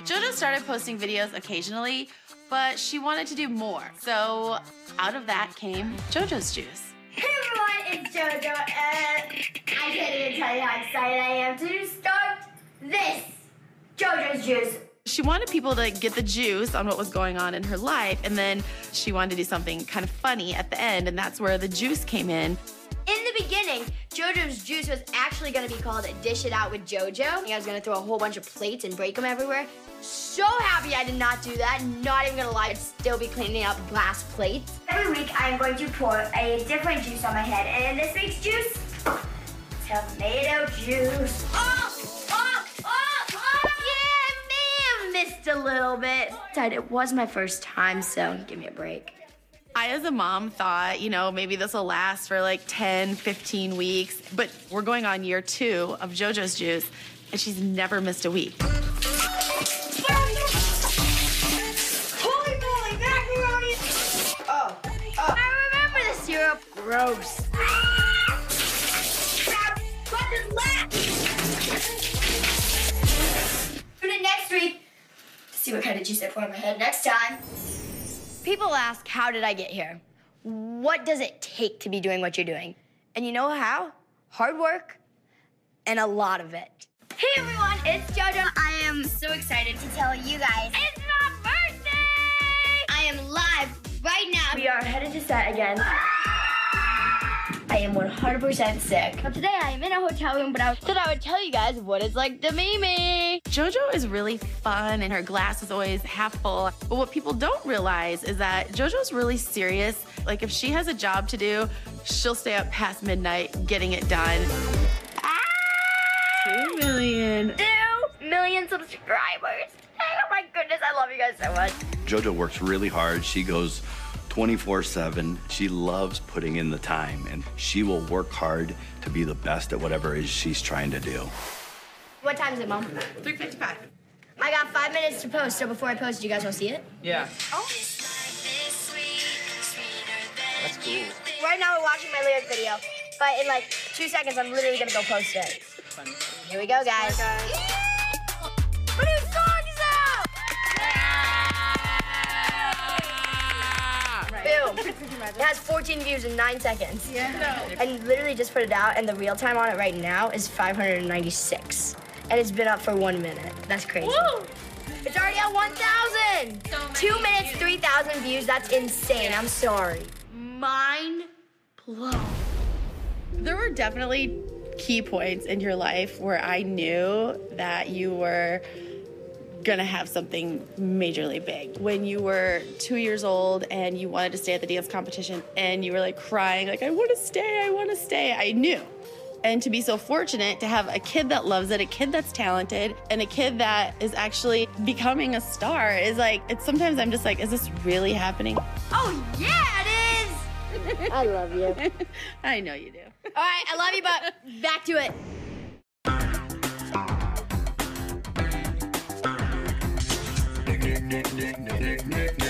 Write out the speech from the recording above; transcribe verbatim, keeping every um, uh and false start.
JoJo started posting videos occasionally, but she wanted to do more. So out of that came JoJo's Juice. Hey everyone, it's JoJo, and I can't even tell you how excited I am to start this JoJo's Juice. She wanted people to get the juice on what was going on in her life, and then she wanted to do something kind of funny at the end, and that's where the juice came in. In the beginning, JoJo's Juice was actually gonna be called Dish It Out with JoJo. I was gonna throw a whole bunch of plates and break them everywhere. So happy I did not do that. Not even gonna lie, I'd still be cleaning up glass plates. Every week, I am going to pour a different juice on my head, and this week's juice, tomato juice. Oh, oh, oh, oh! Yeah, I may have missed a little bit. It was my first time, so give me a break. I, as a mom, thought, you know, maybe this will last for like ten, fifteen weeks, but we're going on year two of JoJo's Juice, and she's never missed a week. Holy moly, macaroni! Oh, oh. I remember the syrup. Gross. What is left? Tune in next week to see what kind of juice I pour in my head next time. People ask, how did I get here? What does it take to be doing what you're doing? And you know how? Hard work and a lot of it. Hey everyone, it's JoJo. I am so excited to tell you guys it's my birthday! I am live right now. We are headed to set again. I am one hundred percent sick. But today I am in a hotel room, but I thought I would tell you guys what it's like to be me. JoJo is really fun, and her glass is always half full. But what people don't realize is that JoJo's really serious. Like, if she has a job to do, she'll stay up past midnight getting it done. Ah! Two million. Two million subscribers. Oh my goodness, I love you guys so much. JoJo works really hard. She goes twenty-four seven. She loves putting in the time, and she will work hard to be the best at whatever it is she's trying to do. What time is it, Mom? three fifty-five. I got five minutes to post, so before I post, you guys want to see it? Yeah. Oh. That's cool. Right now we're watching my lyric video, but in like two seconds, I'm literally gonna go post it. Here we go, guys. My new song is out! Yeah! Boom. It has fourteen views in nine seconds. Yeah. And literally just put it out, and the real time on it right now is five hundred ninety-six. And it's been up for one minute. That's crazy. Woo! It's already at one thousand. So Two minutes, three thousand views. That's insane. I'm sorry. Mind blown. There were definitely key points in your life where I knew that you were gonna have something majorly big. When you were two years old and you wanted to stay at the dance competition and you were like crying, like, I wanna stay, I wanna stay, I knew. And to be so fortunate to have a kid that loves it, a kid that's talented, and a kid that is actually becoming a star is like, it's sometimes I'm just like, is this really happening? Oh, yeah, it is. I love you. I know you do. All right, I love you, but back to it. Nick, Nick, Nick, Nick, Nick, Nick.